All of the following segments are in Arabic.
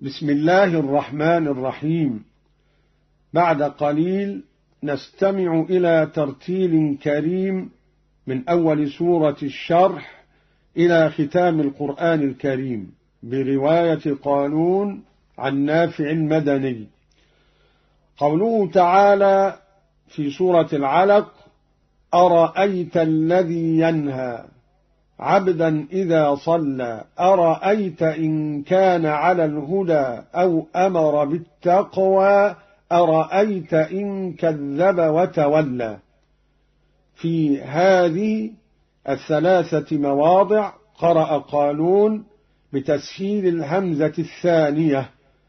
بسم الله الرحمن الرحيم. بعد قليل نستمع إلى ترتيل كريم من أول سورة الشرح إلى ختام القرآن الكريم برواية قالون عن نافع المدني. قوله تعالى في سورة العلق: أرأيت الذي ينهى عبدا إذا صلى أرأيت إن كان على الهدى أو أمر بالتقوى أرأيت إن كذب وتولى. في هذه الثلاثة مواضع قرأ قالون بتسهيل الهمزة الثانية: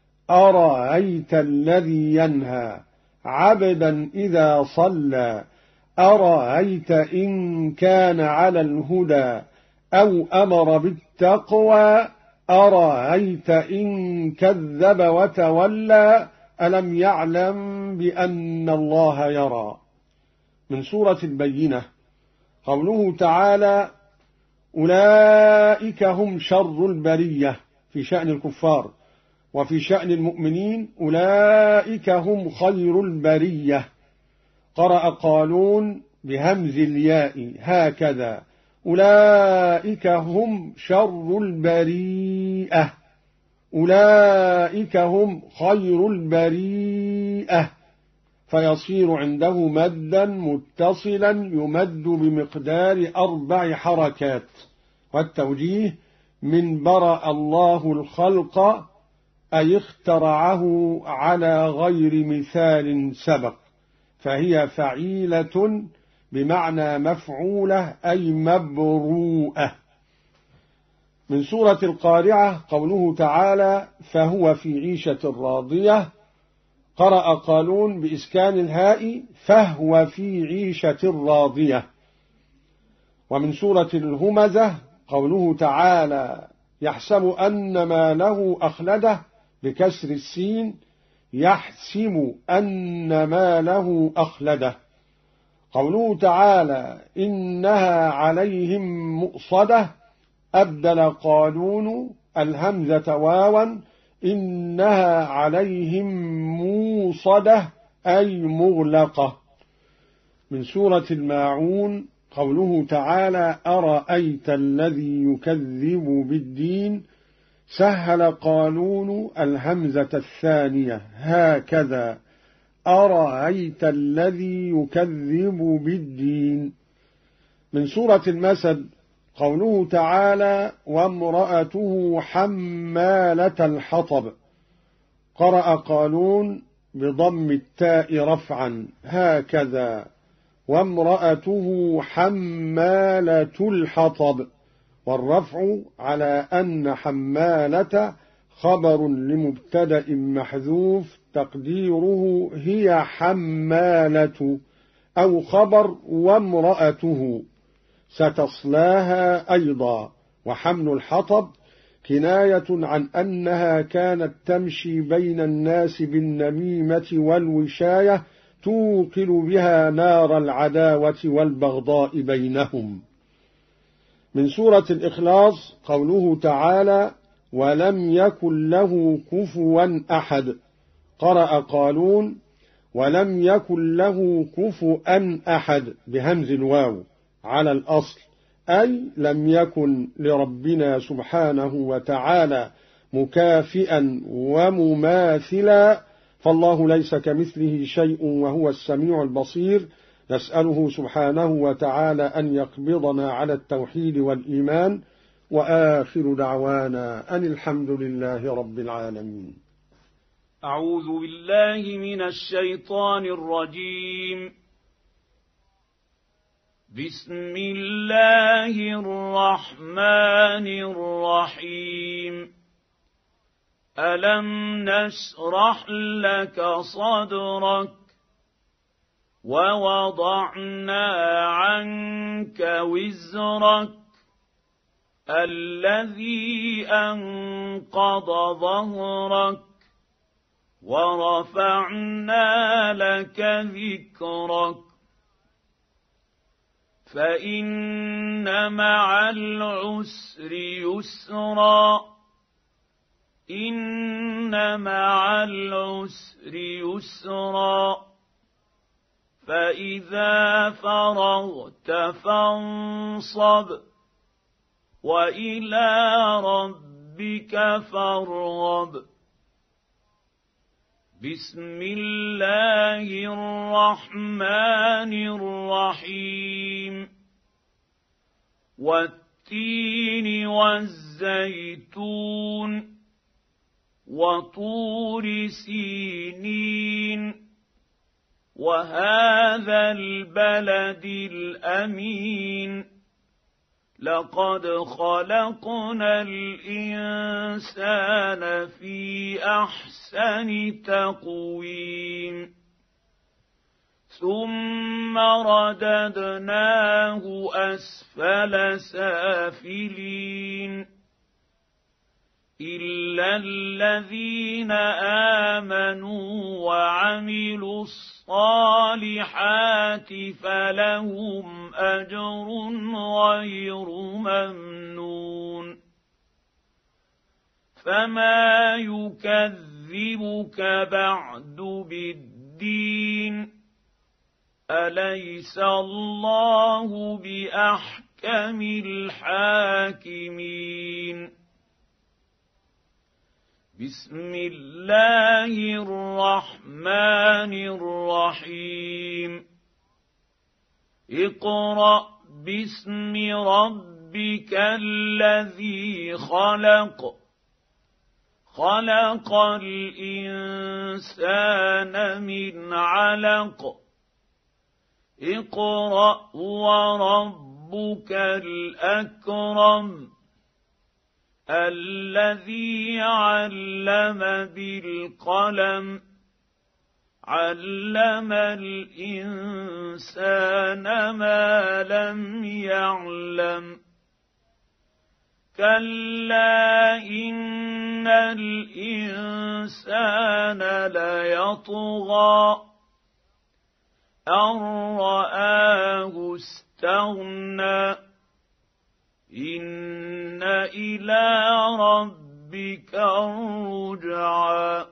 أرأيت الذي ينهى عبدا إذا صلى أرأيت إن كان على الهدى أو أمر بالتقوى أرأيت إن كذب وتولى ألم يعلم بأن الله يرى. من سورة البينة قوله تعالى: أولئك هم شر البرية في شأن الكفار، وفي شأن المؤمنين أولئك هم خير البرية. قرأ قالون بهمز الياء هكذا: أولئك هم شر البريئة أولئك هم خير البريئة، فيصير عنده مدا متصلا يمد بمقدار 4 حركات. والتوجيه: من برأ الله الخلق أي اخترعه على غير مثال سبق، فهي فعيلة بمعنى مفعولة أي مبروءة. من سورة القارعة قوله تعالى: فهو في عيشة راضية. قرأ قالون بإسكان الهاء: فهو في عيشة راضية. ومن سورة الهمزة قوله تعالى: يحسب أن ما له أخلده بكسر السين، يحسب أن ما له أخلده. قوله تعالى: إنها عليهم مؤصدة، أبدل قالون الهمزة واوا: إنها عليهم موصدة أي مغلقة. من سورة الماعون قوله تعالى: أرأيت الذي يكذب بالدين. سهل قالون الهمزة الثانية هكذا: أرأيت الذي يكذب بالدين. من سورة المسد قوله تعالى: وامرأته حمالة الحطب. قرأ قالون بضم التاء رفعا هكذا: وامرأته حمالة الحطب، والرفع على أن حمالة خبر لمبتدأ محذوف تقديره هي حمالة، أو خبر وامرأته ستصلاها أيضا. وحمل الحطب كناية عن أنها كانت تمشي بين الناس بالنميمة والوشاية توقل بها نار العداوة والبغضاء بينهم. من سورة الإخلاص قوله تعالى: ولم يكن له كفوا أحد. قرأ قالون: ولم يكن له كفوا أحد بهمز الواو على الأصل، أي لم يكن لربنا سبحانه وتعالى مكافئا ومماثلا، فالله ليس كمثله شيء وهو السميع البصير. نسأله سبحانه وتعالى أن يقبضنا على التوحيد والإيمان. وآخر دعوانا أن الحمد لله رب العالمين. أعوذ بالله من الشيطان الرجيم. بسم الله الرحمن الرحيم. ألم نشرح لك صدرك ووضعنا عنك وزرك الذي أنقض ظهرك ورفعنا لك ذكرك فإن مع العسر يسرا إن فإن مع العسر يسرا فإذا فرغت فانصب وإلى ربك فارغب بسم الله الرحمن الرحيم والتين والزيتون وطور سينين وهذا البلد الأمين لقد خلقنا الإنسان في أحسن تقويم ثم رددناه أسفل سافلين إلا الذين آمنوا وعملوا الصالحات فلهم أجر غير ممنون فما يكذبك بعد بالدين أليس الله بأحكم الحاكمين بسم الله الرحمن الرحيم اقرأ باسم ربك الذي خلق خلق الإنسان من علق اقرأ وربك الأكرم الذي علم بالقلم علم الإنسان ما لم يعلم كلا إن الإنسان ليطغى أن رآه استغنى إن إلى ربك الرجعى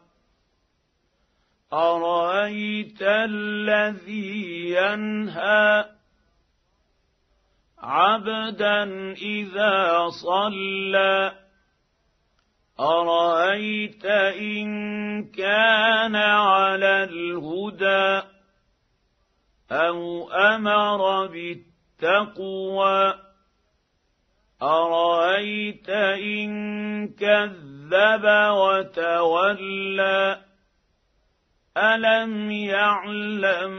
أرأيت الذي ينهى عبدا إذا صلى أرأيت إن كان على الهدى أو أمر بالتقوى أرأيت إن كذب وتولى ألم يعلم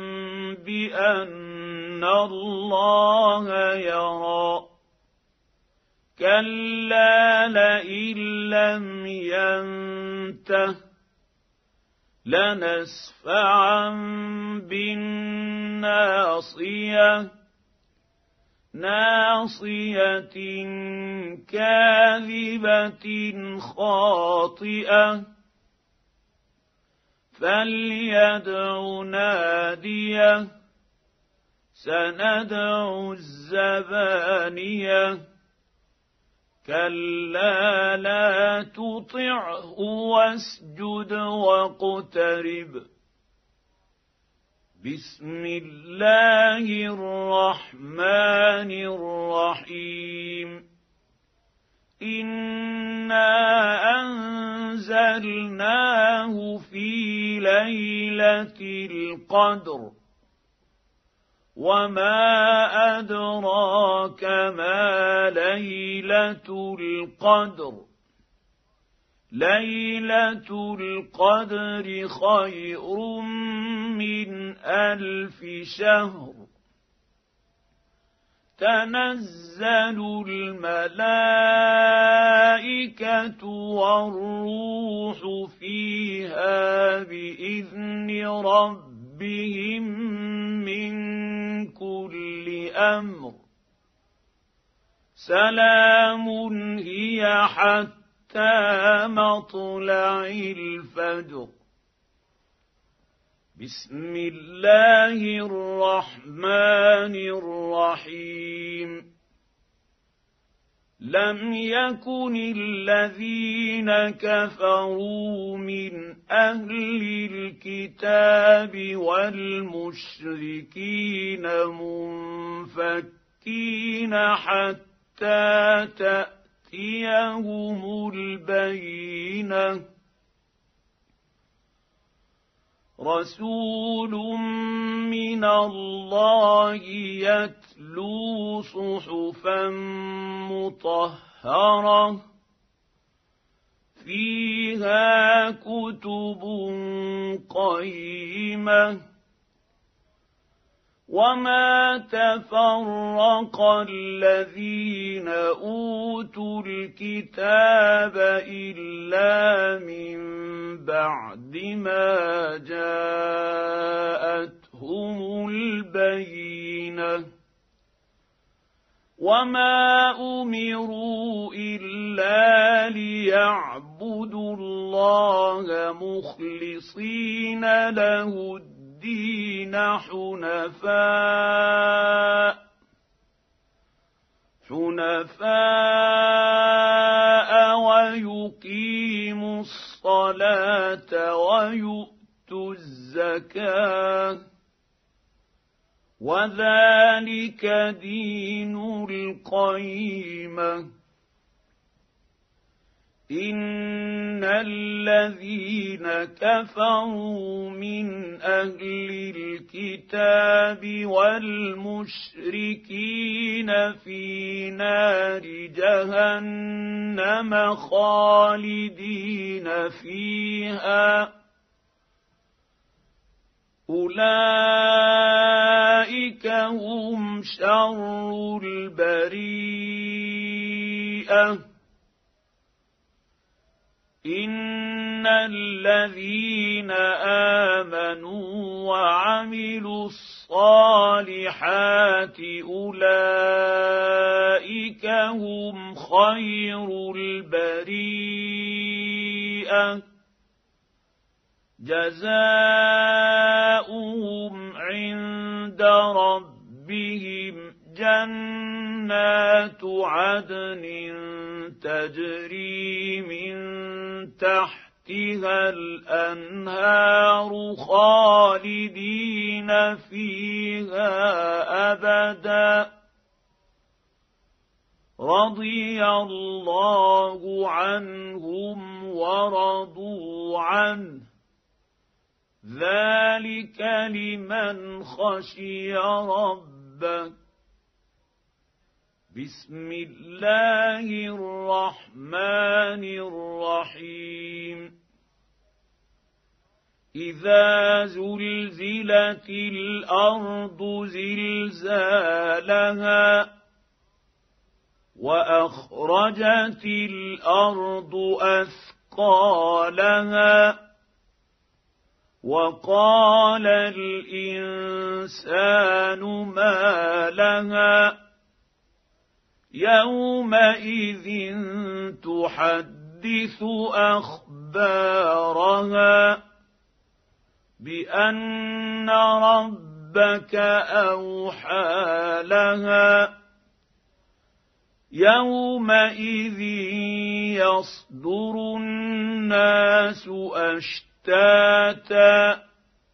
بأن الله يرى كلا لئن لم ينته لنسفعا بالناصية ناصية كاذبة خاطئة فليدع ناديه سندع الزبانية كلا لا تطعه واسجد واقترب بسم الله الرحمن الرحيم إنا أنزلناه في ليلة القدر وما أدراك ما ليلة القدر ليلة القدر خير من 1000 شهر تنزل الملائكة والروح فيها بإذن ربهم من كل أمر سلام هي حتى مطلع الفجر بسم الله الرحمن الرحيم لم يكن الذين كفروا من أهل الكتاب والمشركين منفكين حتى تأتيهم البينة رسول من الله يتلو صحفا مطهرة فيها كتب قيمة وما تفرق الذين أوتوا الكتاب إلا من بعد ما جاءتهم البينة وما أمروا إلا ليعبدوا الله مخلصين له الدين حنفاء ويقيموا الصلاة ويؤتوا الزكاة وذلك دين القيمة إن الذين كفروا من أهل الكتاب والمشركين في نار جهنم خالدين فيها أولئك هم شر البريئة إن الذين آمنوا وعملوا الصالحات أولئك هم خير البريئة جزاؤهم عند ربهم جنات عدن تجري من تحتها الأنهار خالدين فيها أبدا رضي الله عنهم ورضوا عنه ذلك لمن خشي ربه بسم الله الرحمن الرحيم إذا زلزلت الأرض زلزالها وأخرجت الأرض أثقالها وقال الإنسان ما لها يومئذ تحدث أخبارها بأن ربك أوحى لها يومئذ يصدر الناس أشتاتا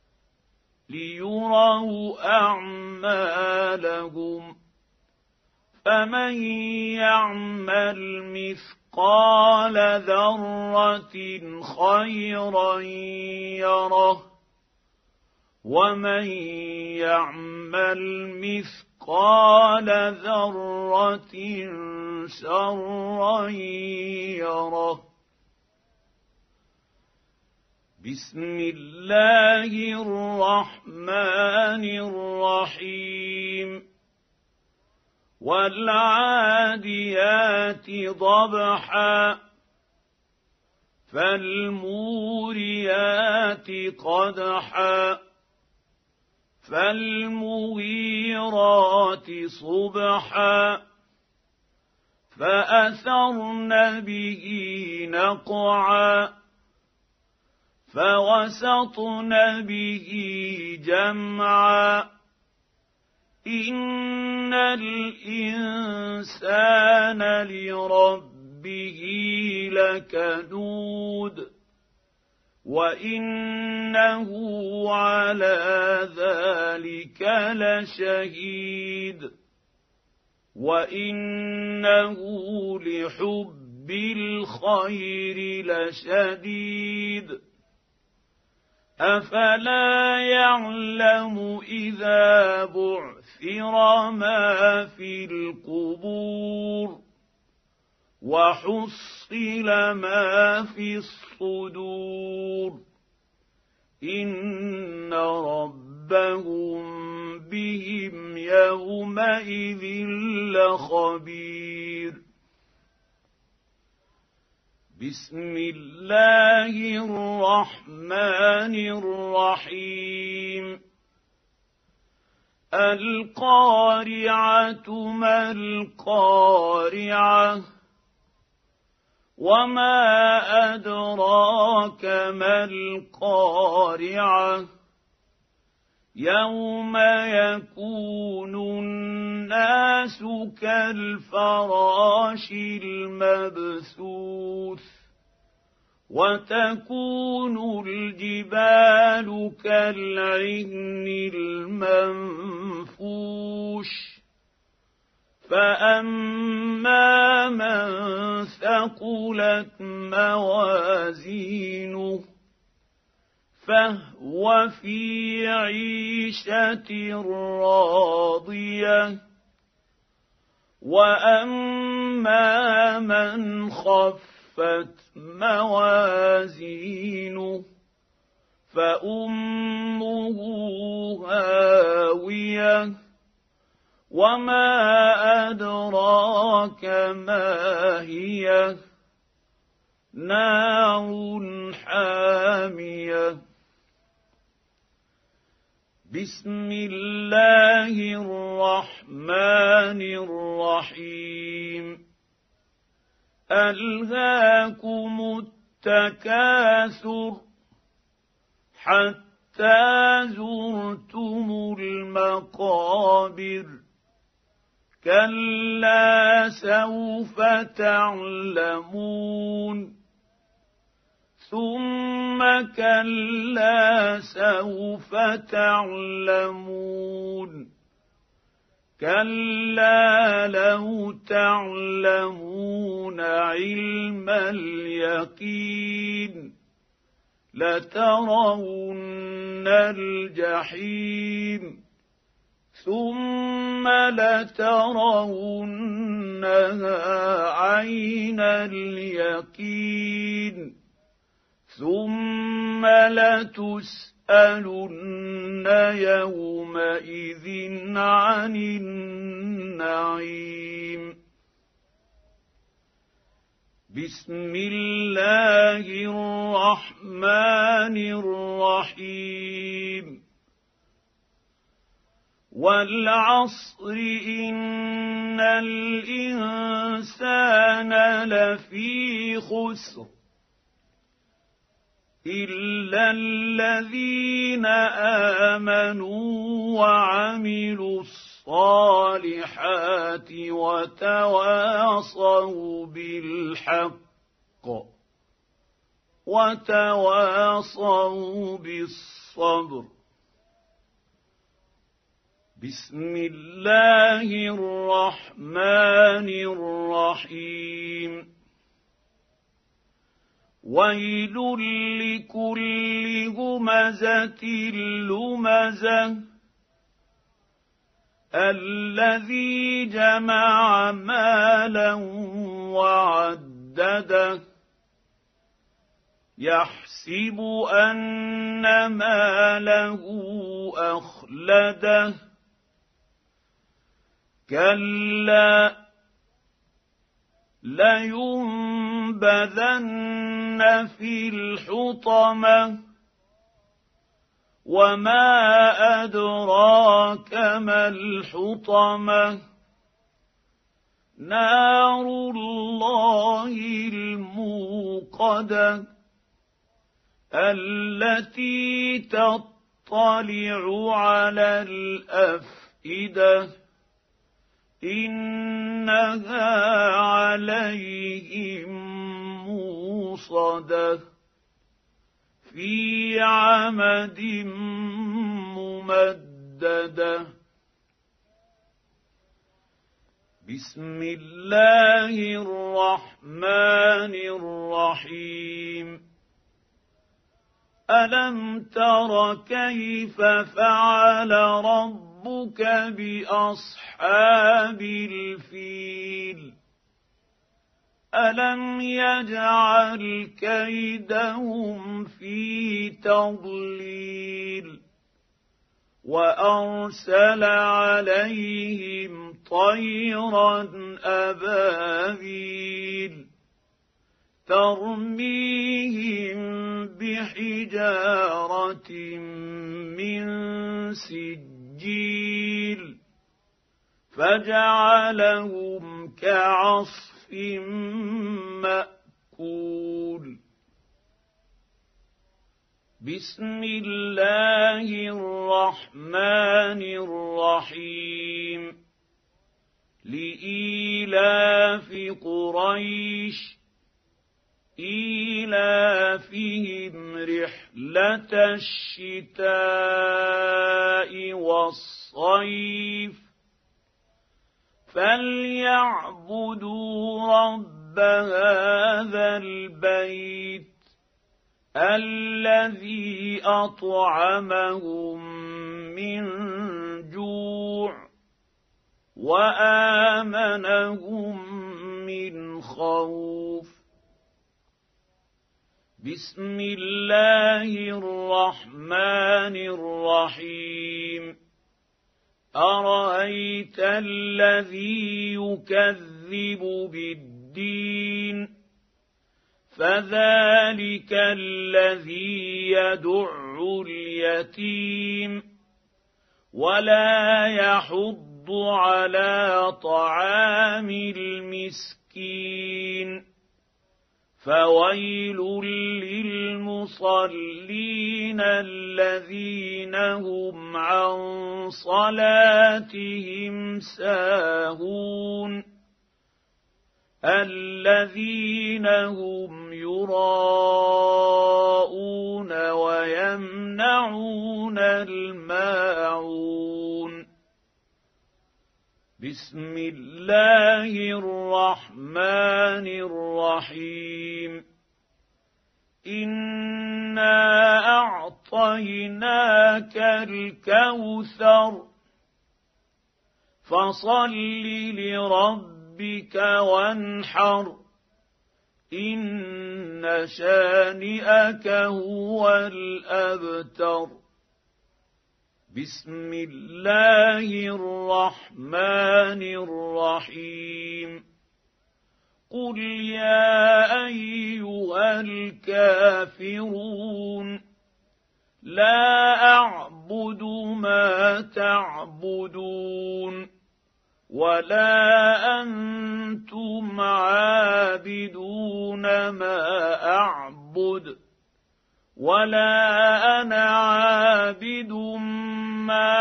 ليروا أعمالهم فمن يعمل مثقال ذرة خيرا يره ومن يعمل مثقال ذرة شرا يره بسم الله الرحمن الرحيم والعاديات ضبحا فالموريات قدحا فالمغيرات صبحا فأثرن به نقعا فوسطن به جمعا إن الإنسان لربه لكنود وإنه على ذلك لشهيد وإنه لحب الخير لشديد أفلا يعلم إذا بعثر ما في القبور وحصل ما في الصدور إن ربهم بهم يومئذ لخبير بسم الله الرحمن الرحيم القارعة ما القارعة وما أدراك ما القارعة يوم يكون الناس كالفراش المبثوث وتكون الجبال كالعهن المنفوش فأما من ثقلت موازينه فهو في عيشة راضية وأما من خفت موازينه فأمه هاوية وما أدراك ما هي نار حامية بسم الله الرحمن الرحيم ألهاكم التكاثر حتى زرتم المقابر كلا سوف تعلمون ثم كلا سوف تعلمون كلا لو تعلمون علم اليقين لترون الجحيم ثم لترونها عين اليقين ثم لتسألن يومئذ عن النعيم بسم الله الرحمن الرحيم والعصر إن الإنسان لفي خسر إلا الذين آمنوا وعملوا الصالحات وتواصوا بالحق وتواصوا بالصبر بسم الله الرحمن الرحيم ويل لكل همزة لمزة الذي جمع مالا وعدده يحسب أن ماله أخلده كلا لينبذن في الحطمة وما أدراك ما الحطمة نار الله الموقدة التي تطلع على الأفئدة أفئدة إنها عليهم موصدة في عمد ممدده. بسم الله الرحمن الرحيم. ألم تر كيف فعل ربك بأصحاب الفيل؟ ألم يجعل كيدهم في تضليل وأرسل عليهم طيرا أبابيل ترميهم بحجارة من سجيل فجعلهم كعصف مأكول. بسم الله الرحمن الرحيم. لإيلاف قريش إيلافهم رحلة الشتاء والصيف فليعبدوا رب هذا البيت الذي أطعمهم من جوع وآمنهم من خوف. بسم الله الرحمن الرحيم. أرأيت الذي يكذب بالدين فذلك الذي يدع اليتيم ولا يحض على طعام المسكين فويل للمصلين الذين هم عن صلاتهم ساهون الذين هم يراءون ويمنعون الماعون. بسم الله الرحمن الرحيم. إنا أعطيناك الكوثر فصل لربك وانحر إن شانئك هو الأبتر. بسم الله الرحمن الرحيم. قل يا أيها الكافرون لا أعبد ما تعبدون ولا أنتم عابدون ما أعبد ولا أنا عابد ما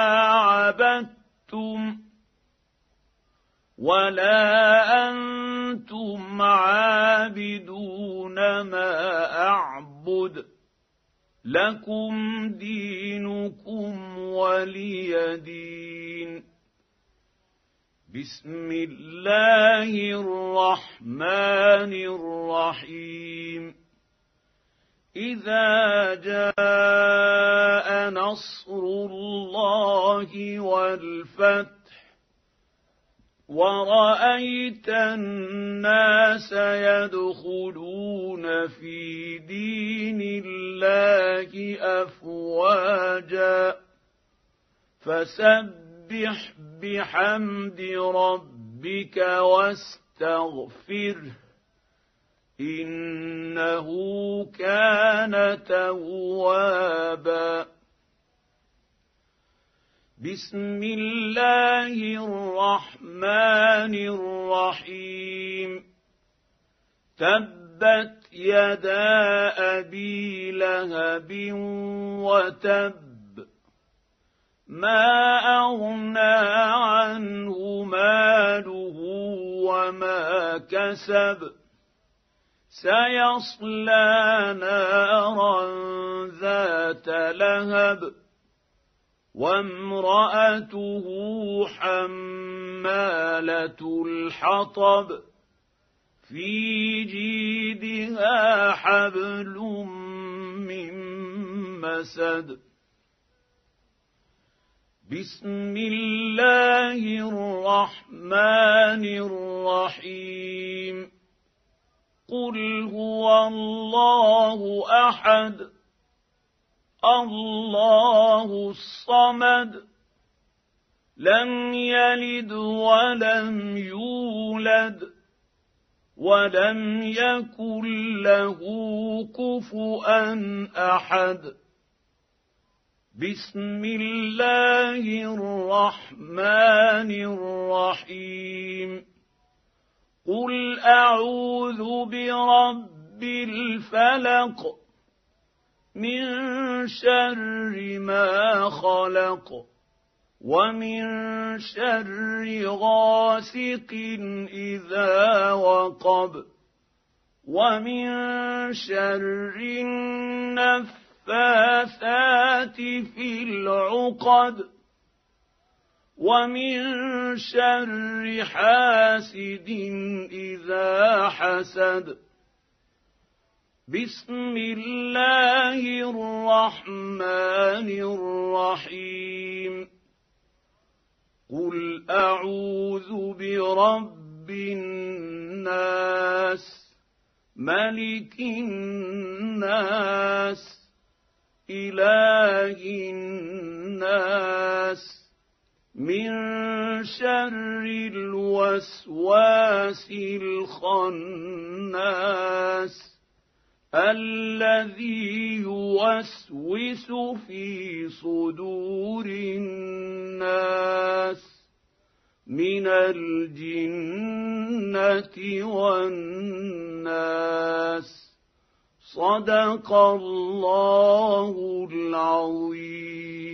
عبدتم ولا أنتم عابدون ما أعبد لكم دينكم ولي دين. بسم الله الرحمن الرحيم. إذا جاء نصر الله والفتح ورأيت الناس يدخلون في دين الله أفواجا فسبح بحمد ربك واستغفره إنه كان توابا. بسم الله الرحمن الرحيم. تبت يدا أبي لهب وتب ما أغنى عنه ماله وما كسب سيصلى نارا ذات لهب وامرأته حمالة الحطب في جيدها حبل من مسد بسم الله الرحمن الرحيم قل هو الله أحد الله الصمد لم يلد ولم يولد ولم يكن له كفؤا أحد بسم الله الرحمن الرحيم قل أعوذ برب الفلق من شر ما خلق ومن شر غاسق إذا وقب ومن شر النفاثات في العقد ومن شر حاسد إذا حسد بسم الله الرحمن الرحيم قل أعوذ برب الناس ملك الناس إله الناس من شر الوسواس الخناس الذي يوسوس في صدور الناس من الجنة والناس صدق الله العظيم.